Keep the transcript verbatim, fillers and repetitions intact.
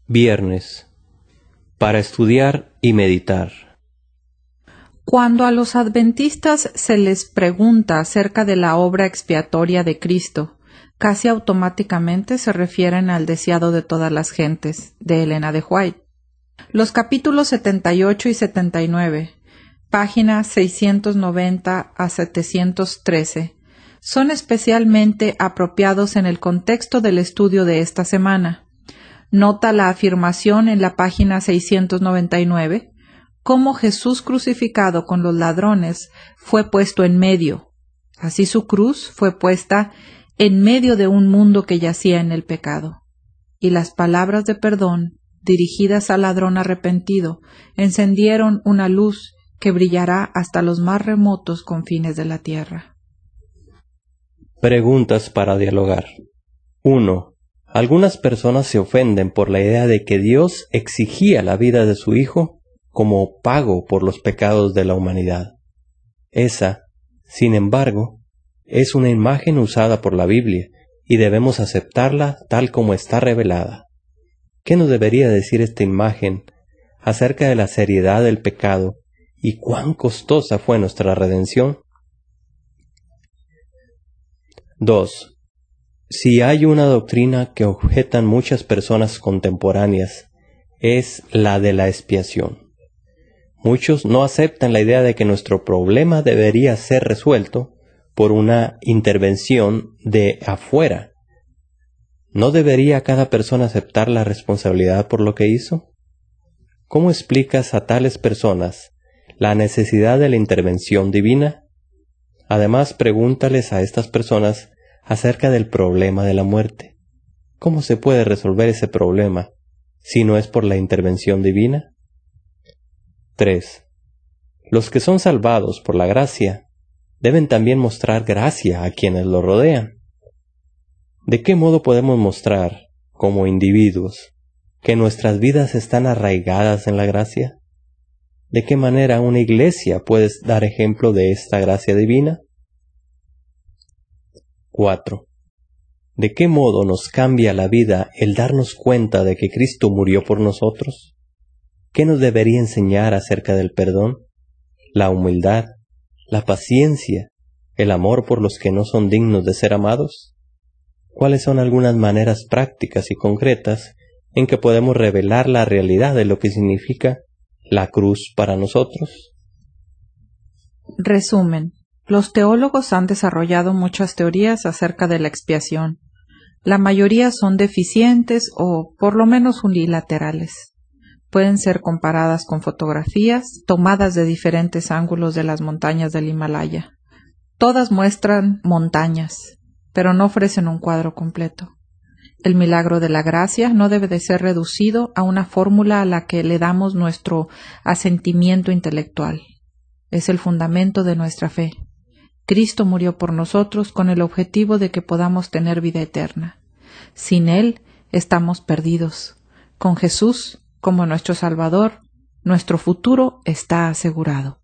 Viernes, para estudiar y meditar. Cuando a los adventistas se les pregunta acerca de la obra expiatoria de Cristo, casi automáticamente se refieren al deseado de todas las gentes, de Elena de White. Los capítulos setenta y ocho y setenta y nueve, páginas seiscientos noventa a setecientos trece, son especialmente apropiados en el contexto del estudio de esta semana. Nota la afirmación en la página seiscientos noventa y nueve, cómo Jesús crucificado con los ladrones fue puesto en medio. Así su cruz fue puesta en medio de un mundo que yacía en el pecado. Y las palabras de perdón, dirigidas al ladrón arrepentido, encendieron una luz que brillará hasta los más remotos confines de la tierra. Preguntas para dialogar. uno. Algunas personas se ofenden por la idea de que Dios exigía la vida de su Hijo como pago por los pecados de la humanidad. Esa, sin embargo, es una imagen usada por la Biblia y debemos aceptarla tal como está revelada. ¿Qué nos debería decir esta imagen acerca de la seriedad del pecado y cuán costosa fue nuestra redención? dos. Si hay una doctrina que objetan muchas personas contemporáneas, es la de la expiación. Muchos no aceptan la idea de que nuestro problema debería ser resuelto por una intervención de afuera. ¿No debería cada persona aceptar la responsabilidad por lo que hizo? ¿Cómo explicas a tales personas la necesidad de la intervención divina? Además, pregúntales a estas personas acerca del problema de la muerte. ¿Cómo se puede resolver ese problema si no es por la intervención divina? tres. Los que son salvados por la gracia deben también mostrar gracia a quienes lo rodean. ¿De qué modo podemos mostrar, como individuos, que nuestras vidas están arraigadas en la gracia? ¿De qué manera una iglesia puede dar ejemplo de esta gracia divina? cuatro. ¿De qué modo nos cambia la vida el darnos cuenta de que Cristo murió por nosotros? ¿Qué nos debería enseñar acerca del perdón, la humildad, la paciencia, el amor por los que no son dignos de ser amados? ¿Cuáles son algunas maneras prácticas y concretas en que podemos revelar la realidad de lo que significa la cruz para nosotros? Resumen. Los teólogos han desarrollado muchas teorías acerca de la expiación. La mayoría son deficientes o por lo menos unilaterales. Pueden ser comparadas con fotografías tomadas de diferentes ángulos de las montañas del Himalaya. Todas muestran montañas, pero no ofrecen un cuadro completo. El milagro de la gracia no debe de ser reducido a una fórmula a la que le damos nuestro asentimiento intelectual. Es el fundamento de nuestra fe. Cristo murió por nosotros con el objetivo de que podamos tener vida eterna. Sin Él estamos perdidos. Con Jesús como nuestro Salvador, nuestro futuro está asegurado.